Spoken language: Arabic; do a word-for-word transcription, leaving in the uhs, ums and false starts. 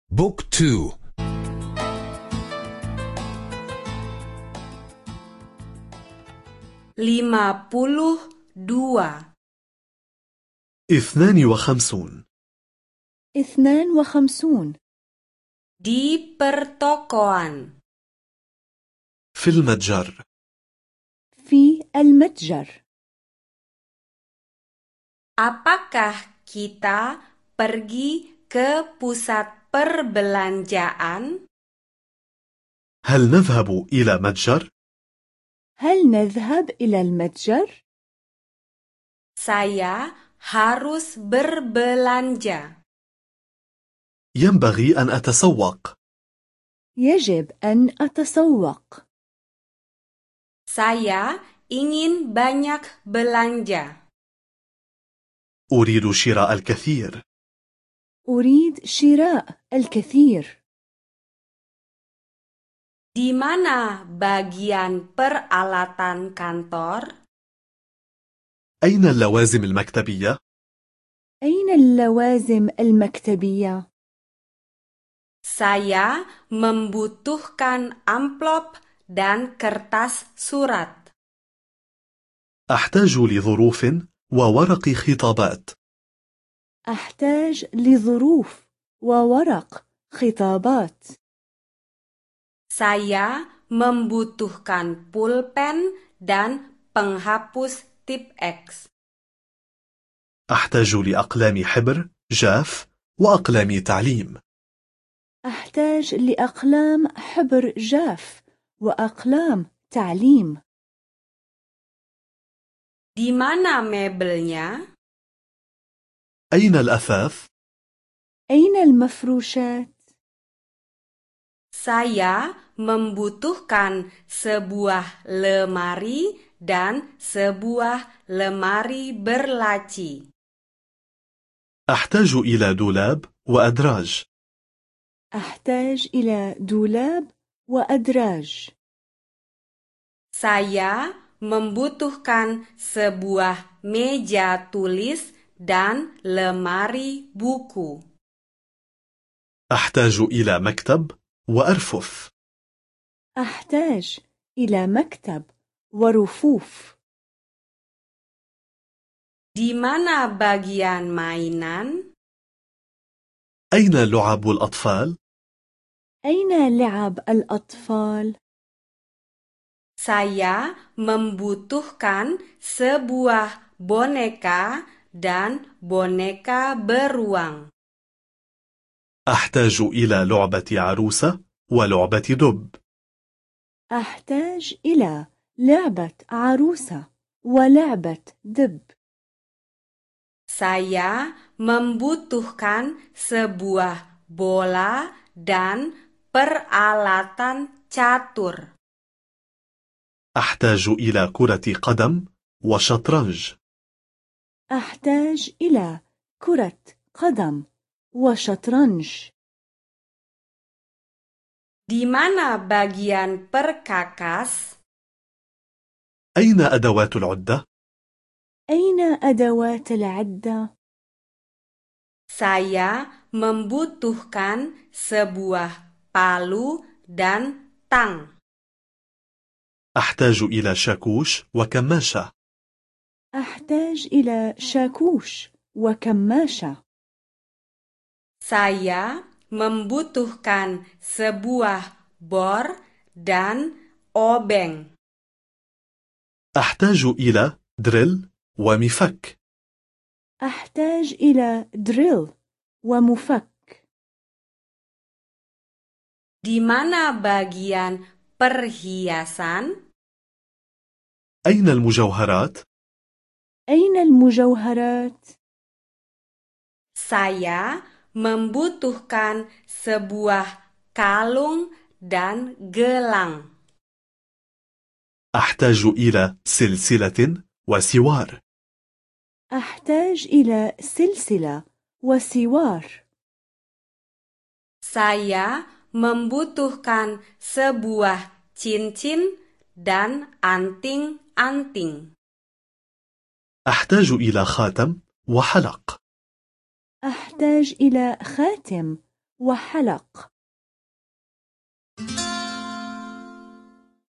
بوك تو. lima puluh dua. اثنان وخمسون. اثنان وخمسون. Di pertokoan. في المتجر. في المتجر. Apakah kita pergi ke pusat perbelanjaan? هل نذهب إلى متجر؟ هل نذهب إلى المتجر؟ Saya harus berbelanja. ينبغي أن أتسوق. يجب أن أتسوق. Saya ingin banyak belanja. أريد شراء الكثير. أريد شراء الكثير. Di mana bagian peralatan kantor? أين اللوازم المكتبية؟ أين اللوازم المكتبية؟ Saya membutuhkan amplop dan kertas surat. أحتاج لظروف وورق خطابات. أحتاج لظروف وورق خطابات. Saya membutuhkan pulpen dan penghapus tip X. أحتاج لأقلام حبر جاف وأقلام تعليم. أحتاج لأقلام حبر جاف وأقلام تعليم. Di mana mebelnya? أين الأثاث؟ أين المفروشات؟ Saya membutuhkan sebuah lemari dan sebuah lemari berlaci. أحتاج إلى دولاب وأدراج. أحتاج إلى دولاب وأدراج. Saya membutuhkan sebuah meja tulis dan lemari buku. أحتاج إلى مكتب وأرفف. أحتاج إلى مكتب ورفوف. Di mana bagian mainan? أين لعب الأطفال؟ أين لعب الأطفال؟ Saya membutuhkan sebuah boneka dan boneka beruang. أحتاج إلى لعبة عروسة ولعبة دب. أحتاج إلى لعبة عروسة ولعبة دب. Saya membutuhkan sebuah bola dan peralatan catur. أحتاج إلى كرة قدم وشطرنج. أحتاج إلى كرة قدم وشطرنج. Di mana bagian perkakas? أين أدوات العدة؟ أين أدوات العدة؟ Saya membutuhkan sebuah palu dan tang. أحتاج إلى شاكوش وكماشة. أحتاج إلى شاكوش وكماشة. Saya membutuhkan sebuah bor dan obeng. أحتاج إلى دريل ومفك. أحتاج إلى دريل ومفك. Di mana bagian perhiasan? أين المجوهرات؟ أين المجوهرات؟ Saya membutuhkan sebuah kalung dan gelang. أحتاج إلى سلسلة وسوار. أحتاج إلى سلسلة وسوار. Saya membutuhkan sebuah cincin dan anting-anting. أحتاج إلى خاتم وحلق. أحتاج إلى خاتم وحلق.